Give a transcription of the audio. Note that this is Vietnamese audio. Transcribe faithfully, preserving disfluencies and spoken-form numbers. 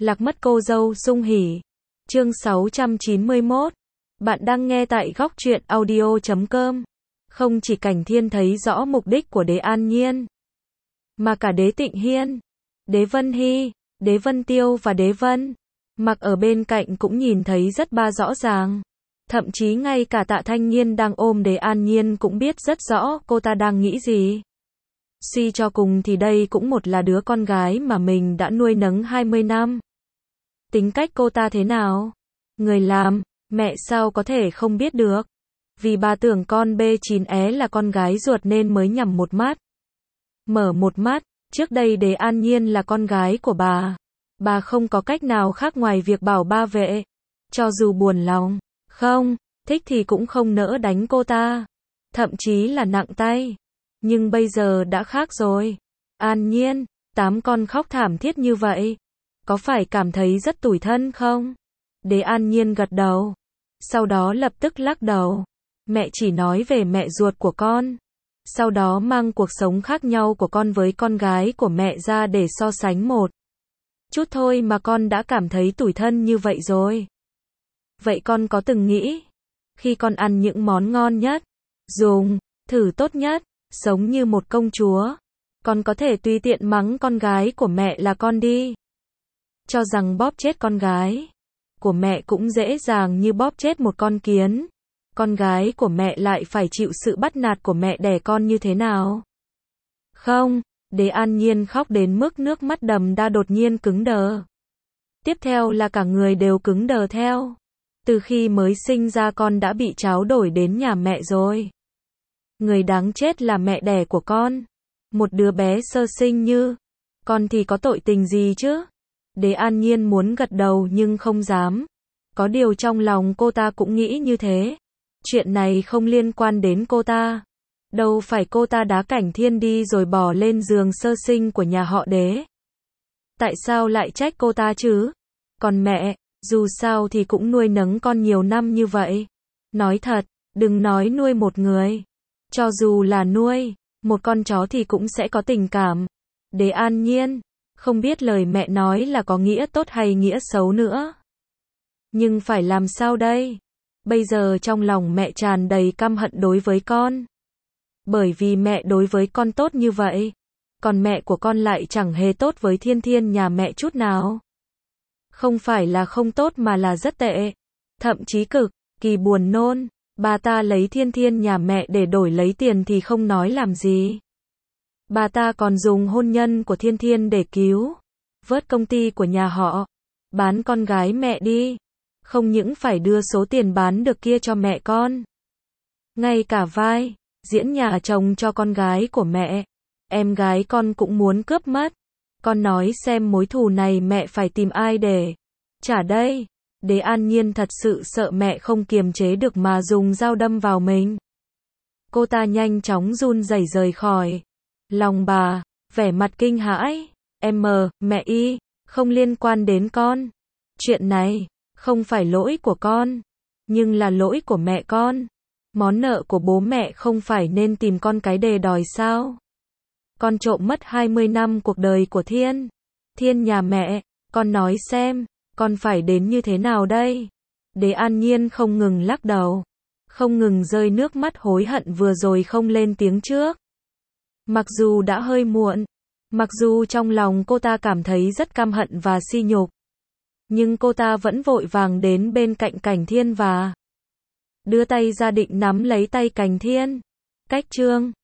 Lạc mất cô dâu sung hỉ. Chương sáu trăm chín mươi mốt. Bạn đang nghe tại góc truyện audio chấm com. Không chỉ Cảnh Thiên thấy rõ mục đích của Đế An Nhiên, mà cả Đế Tịnh Hiên, Đế Vân Hy, Đế Vân Tiêu và Đế Vân Mặc ở bên cạnh cũng nhìn thấy rất ba rõ ràng. Thậm chí ngay cả Tạ Thanh Nhiên đang ôm Đế An Nhiên cũng biết rất rõ cô ta đang nghĩ gì. Suy cho cùng thì đây cũng một là đứa con gái mà mình đã nuôi nấng hai mươi năm. Tính cách cô ta thế nào? Người làm, mẹ sao có thể không biết được. Vì bà tưởng con bê chín é là con gái ruột nên mới nhắm một mắt, mở một mắt. Trước đây Đế An Nhiên là con gái của bà. Bà không có cách nào khác ngoài việc bảo ba vệ. Cho dù buồn lòng, không, thích thì cũng không nỡ đánh cô ta. Thậm chí là nặng tay. Nhưng bây giờ đã khác rồi. An Nhiên, tám con khóc thảm thiết như vậy. Có phải cảm thấy rất tủi thân không? Đế An Nhiên gật đầu. Sau đó lập tức lắc đầu. Mẹ chỉ nói về mẹ ruột của con. Sau đó mang cuộc sống khác nhau của con với con gái của mẹ ra để so sánh một chút thôi mà con đã cảm thấy tủi thân như vậy rồi. Vậy con có từng nghĩ, khi con ăn những món ngon nhất, dùng, thử tốt nhất, sống như một công chúa, con có thể tùy tiện mắng con gái của mẹ là con đi. Cho rằng bóp chết con gái của mẹ cũng dễ dàng như bóp chết một con kiến. Con gái của mẹ lại phải chịu sự bắt nạt của mẹ đẻ con như thế nào? Không, Đế An Nhiên khóc đến mức nước mắt đầm đa đột nhiên cứng đờ. Tiếp theo là cả người đều cứng đờ theo. Từ khi mới sinh ra con đã bị tráo đổi đến nhà mẹ rồi. Người đáng chết là mẹ đẻ của con. Một đứa bé sơ sinh như con thì có tội tình gì chứ? Đế An Nhiên muốn gật đầu nhưng không dám. Có điều trong lòng cô ta cũng nghĩ như thế. Chuyện này không liên quan đến cô ta. Đâu phải cô ta đá Cảnh Thiên đi rồi bỏ lên giường sơ sinh của nhà họ Đế. Tại sao lại trách cô ta chứ? Còn mẹ, dù sao thì cũng nuôi nấng con nhiều năm như vậy. Nói thật, đừng nói nuôi một người. Cho dù là nuôi một con chó thì cũng sẽ có tình cảm. Đế An Nhiên không biết lời mẹ nói là có nghĩa tốt hay nghĩa xấu nữa. Nhưng phải làm sao đây? Bây giờ trong lòng mẹ tràn đầy căm hận đối với con. Bởi vì mẹ đối với con tốt như vậy. Còn mẹ của con lại chẳng hề tốt với Thiên Thiên nhà mẹ chút nào. Không phải là không tốt mà là rất tệ. Thậm chí cực kỳ buồn nôn. Bà ta lấy Thiên Thiên nhà mẹ để đổi lấy tiền thì không nói làm gì. Bà ta còn dùng hôn nhân của Thiên Thiên để cứu vớt công ty của nhà họ. Bán con gái mẹ đi. Không những phải đưa số tiền bán được kia cho mẹ con. Ngay cả vai diễn nhà chồng cho con gái của mẹ, em gái con cũng muốn cướp mất. Con nói xem mối thù này mẹ phải tìm ai để trả đây. Đế An Nhiên thật sự sợ mẹ không kiềm chế được mà dùng dao đâm vào mình. Cô ta nhanh chóng run rẩy rời khỏi lòng bà, vẻ mặt kinh hãi. Em, mẹ y, không liên quan đến con. Chuyện này không phải lỗi của con, nhưng là lỗi của mẹ con. Món nợ của bố mẹ không phải nên tìm con cái để đòi sao? Con trộm mất hai mươi năm cuộc đời của Thiên Thiên nhà mẹ, con nói xem, con phải đến như thế nào đây? Đế An Nhiên không ngừng lắc đầu, không ngừng rơi nước mắt hối hận vừa rồi không lên tiếng trước. Mặc dù đã hơi muộn, mặc dù trong lòng cô ta cảm thấy rất căm hận và sỉ nhục, nhưng cô ta vẫn vội vàng đến bên cạnh Cảnh Thiên và đưa tay ra định nắm lấy tay Cảnh Thiên. Cách chương